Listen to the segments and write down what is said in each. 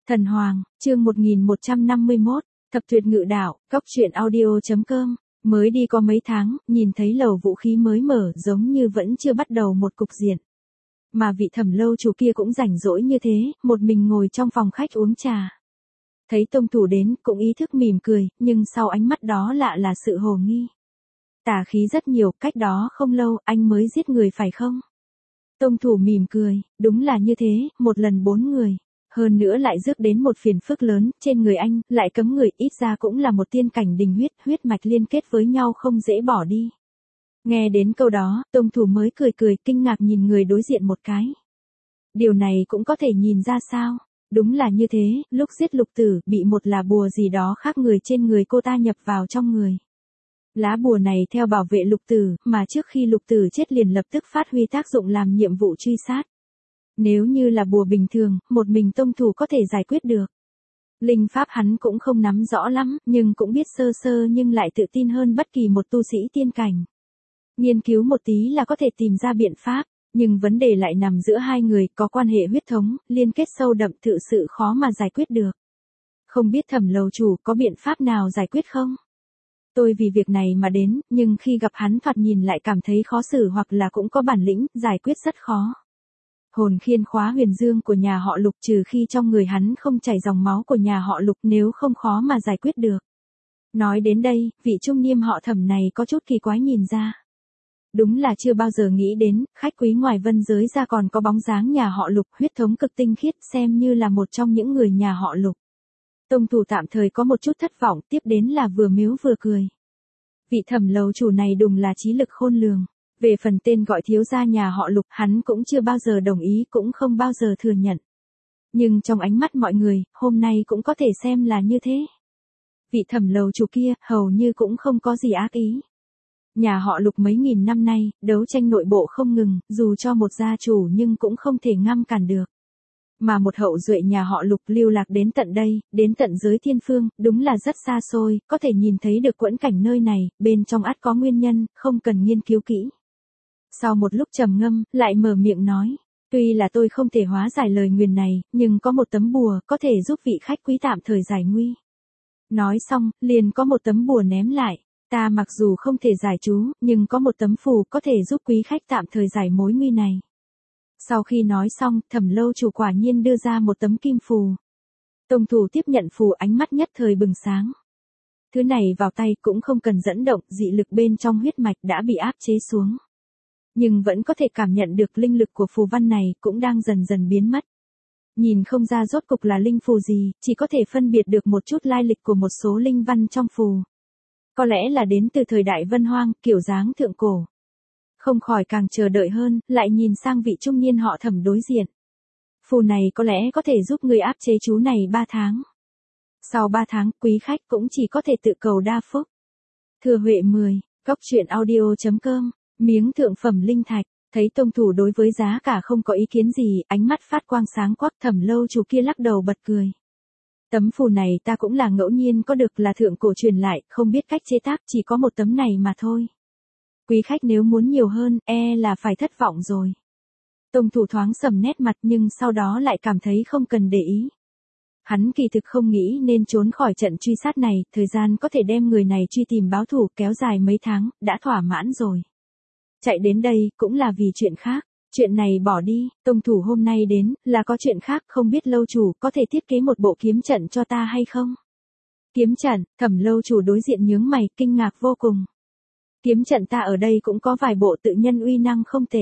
Thần Hoàng, chương 1151, Thập Tuyệt Ngự Đạo, Cóc Truyện Audio.com. Mới đi có mấy tháng, nhìn thấy lầu vũ khí mới mở giống như vẫn chưa bắt đầu một cục diện. Mà vị Thẩm lâu chủ kia cũng rảnh rỗi như thế, một mình ngồi trong phòng khách uống trà. Thấy tông thủ đến, cũng ý thức mỉm cười, nhưng sau ánh mắt đó lạ là sự hồ nghi. Tà khí rất nhiều, cách đó không lâu, anh mới giết người phải không? Tông thủ mỉm cười, đúng là như thế, một lần 4 người. Hơn nữa lại rước đến một phiền phức lớn, trên người anh, lại cấm người, ít ra cũng là một tiên cảnh đình huyết mạch liên kết với nhau không dễ bỏ đi. Nghe đến câu đó, tông thủ mới cười kinh ngạc nhìn người đối diện một cái. Điều này cũng có thể nhìn ra sao? Đúng là như thế, lúc giết Lục Tử, bị một lá bùa gì đó khác người trên người cô ta nhập vào trong người. Lá bùa này theo bảo vệ Lục Tử, mà trước khi Lục Tử chết liền lập tức phát huy tác dụng làm nhiệm vụ truy sát. Nếu như là bùa bình thường, một mình tông thủ có thể giải quyết được. Linh pháp hắn cũng không nắm rõ lắm, nhưng cũng biết sơ sơ nhưng lại tự tin hơn bất kỳ một tu sĩ tiên cảnh. Nghiên cứu một tí là có thể tìm ra biện pháp, nhưng vấn đề lại nằm giữa hai người có quan hệ huyết thống, liên kết sâu đậm thực sự khó mà giải quyết được. Không biết Thẩm lầu chủ có biện pháp nào giải quyết không? Tôi vì việc này mà đến, nhưng khi gặp hắn thoạt nhìn lại cảm thấy khó xử hoặc là cũng có bản lĩnh, giải quyết rất khó. Hồn khiên khóa huyền dương của nhà họ Lục trừ khi trong người hắn không chảy dòng máu của nhà họ Lục nếu không khó mà giải quyết được. Nói đến đây, vị trung niên họ Thẩm này có chút kỳ quái nhìn ra. Đúng là chưa bao giờ nghĩ đến, khách quý ngoài vân giới ra còn có bóng dáng nhà họ Lục, huyết thống cực tinh khiết, xem như là một trong những người nhà họ Lục. Tông thủ tạm thời có một chút thất vọng, tiếp đến là vừa mếu vừa cười. Vị Thẩm lầu chủ này đúng là trí lực khôn lường. Về phần tên gọi thiếu gia nhà họ Lục, hắn cũng chưa bao giờ đồng ý, cũng không bao giờ thừa nhận. Nhưng trong ánh mắt mọi người, hôm nay cũng có thể xem là như thế. Vị Thẩm lầu chủ kia, hầu như cũng không có gì ác ý. Nhà họ Lục mấy nghìn năm nay, đấu tranh nội bộ không ngừng, dù cho một gia chủ nhưng cũng không thể ngăn cản được. Mà một hậu duệ nhà họ Lục lưu lạc đến tận đây, đến tận giới thiên phương, đúng là rất xa xôi, có thể nhìn thấy được quẫn cảnh nơi này, bên trong ắt có nguyên nhân, không cần nghiên cứu kỹ. Sau một lúc trầm ngâm, lại mở miệng nói, tuy là tôi không thể hóa giải lời nguyền này, nhưng có một tấm bùa, có thể giúp vị khách quý tạm thời giải nguy. Nói xong, liền có một tấm bùa ném lại, ta mặc dù không thể giải chú, nhưng có một tấm phù có thể giúp quý khách tạm thời giải mối nguy này. Sau khi nói xong, Thẩm lâu chủ quả nhiên đưa ra một tấm kim phù. Tông thủ tiếp nhận phù, ánh mắt nhất thời bừng sáng. Thứ này vào tay cũng không cần dẫn động, dị lực bên trong huyết mạch đã bị áp chế xuống. Nhưng vẫn có thể cảm nhận được linh lực của phù văn này cũng đang dần dần biến mất. Nhìn không ra rốt cục là linh phù gì, chỉ có thể phân biệt được một chút lai lịch của một số linh văn trong phù. Có lẽ là đến từ thời đại Vân Hoang, kiểu dáng thượng cổ. Không khỏi càng chờ đợi hơn, lại nhìn sang vị trung niên họ Thẩm đối diện. Phù này có lẽ có thể giúp người áp chế chú này 3 tháng. Sau 3 tháng, quý khách cũng chỉ có thể tự cầu đa phúc. Thừa Huệ 10, Cóc Truyện Audio.com. Miếng thượng phẩm linh thạch, thấy tông thủ đối với giá cả không có ý kiến gì, ánh mắt phát quang sáng quắc. Thẩm lâu chủ kia lắc đầu bật cười. Tấm phù này ta cũng là ngẫu nhiên có được, là thượng cổ truyền lại, không biết cách chế tác, chỉ có một tấm này mà thôi. Quý khách nếu muốn nhiều hơn, là phải thất vọng rồi. Tông thủ thoáng sầm nét mặt nhưng sau đó lại cảm thấy không cần để ý. Hắn kỳ thực không nghĩ nên trốn khỏi trận truy sát này, thời gian có thể đem người này truy tìm báo thù kéo dài mấy tháng, đã thỏa mãn rồi. Chạy đến đây, cũng là vì chuyện khác. Chuyện này bỏ đi, tông thủ hôm nay đến, là có chuyện khác, không biết lâu chủ có thể thiết kế một bộ kiếm trận cho ta hay không? Kiếm trận, Thẩm lâu chủ đối diện nhướng mày, kinh ngạc vô cùng. Kiếm trận ta ở đây cũng có vài bộ tự nhân uy năng không tệ.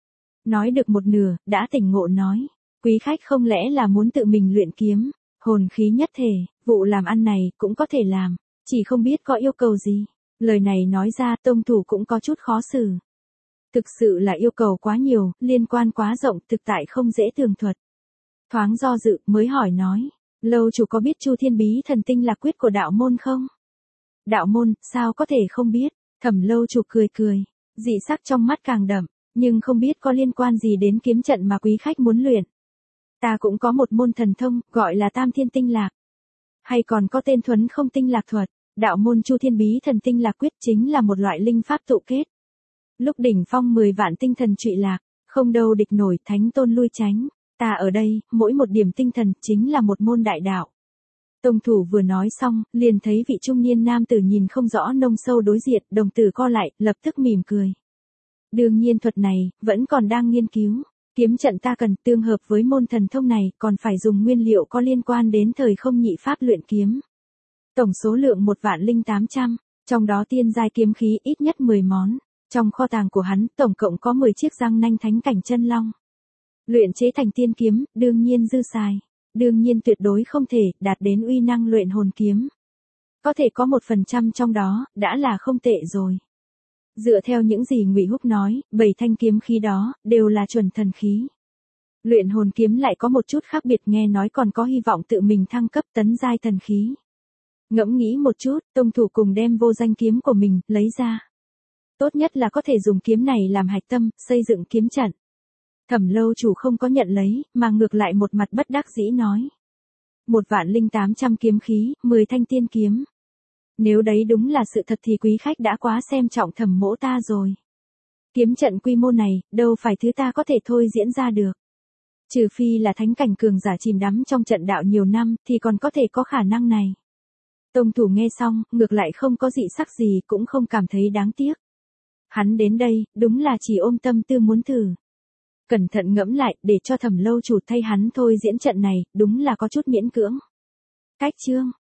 Nói được một nửa, đã tỉnh ngộ nói. Quý khách không lẽ là muốn tự mình luyện kiếm, hồn khí nhất thể, vụ làm ăn này cũng có thể làm, chỉ không biết có yêu cầu gì. Lời này nói ra tông thủ cũng có chút khó xử. Thực sự là yêu cầu quá nhiều, liên quan quá rộng, thực tại không dễ tường thuật. Thoáng do dự, mới hỏi nói, lâu chủ có biết Chu Thiên Bí Thần Tinh là quyết của đạo môn không? Đạo môn, sao có thể không biết? Thẩm lâu chủ cười, dị sắc trong mắt càng đậm, nhưng không biết có liên quan gì đến kiếm trận mà quý khách muốn luyện. Ta cũng có một môn thần thông, gọi là Tam Thiên Tinh Lạc. Hay còn có tên Thuấn Không Tinh Lạc Thuật, đạo môn Chu Thiên Bí Thần Tinh Lạc quyết chính là một loại linh pháp tụ kết. Lúc đỉnh phong 10 vạn tinh thần trụy lạc, không đâu địch nổi, thánh tôn lui tránh. Ta ở đây, mỗi một điểm tinh thần chính là một môn đại đạo. Tông thủ vừa nói xong, liền thấy vị trung niên nam tử nhìn không rõ nông sâu đối diện, đồng tử co lại, lập tức mỉm cười. Đương nhiên thuật này, vẫn còn đang nghiên cứu. Kiếm trận ta cần tương hợp với môn thần thông này, còn phải dùng nguyên liệu có liên quan đến thời không nhị pháp luyện kiếm. Tổng số lượng 1.800, trong đó tiên giai kiếm khí ít nhất 10 món. Trong kho tàng của hắn, tổng cộng có 10 chiếc răng nanh thánh cảnh chân long. Luyện chế thành tiên kiếm, đương nhiên dư xài. Đương nhiên tuyệt đối không thể đạt đến uy năng luyện hồn kiếm. Có thể có 1% trong đó, đã là không tệ rồi. Dựa theo những gì Ngụy Húc nói, 7 thanh kiếm khí đó, đều là chuẩn thần khí. Luyện hồn kiếm lại có một chút khác biệt, nghe nói còn có hy vọng tự mình thăng cấp tấn giai thần khí. Ngẫm nghĩ một chút, tông thủ cùng đem vô danh kiếm của mình, lấy ra. Tốt nhất là có thể dùng kiếm này làm hạch tâm, xây dựng kiếm trận. Thẩm lâu chủ không có nhận lấy, mà ngược lại một mặt bất đắc dĩ nói. 1.800 kiếm khí, 10 thanh tiên kiếm. Nếu đấy đúng là sự thật thì quý khách đã quá xem trọng Thẩm mỗ ta rồi. Kiếm trận quy mô này, đâu phải thứ ta có thể thôi diễn ra được. Trừ phi là thánh cảnh cường giả chìm đắm trong trận đạo nhiều năm, thì còn có thể có khả năng này. Tông thủ nghe xong, ngược lại không có dị sắc gì, cũng không cảm thấy đáng tiếc. Hắn đến đây, đúng là chỉ ôm tâm tư muốn thử. Cẩn thận ngẫm lại, để cho Thẩm lâu chủ thay hắn thôi diễn trận này, đúng là có chút miễn cưỡng. Cách chương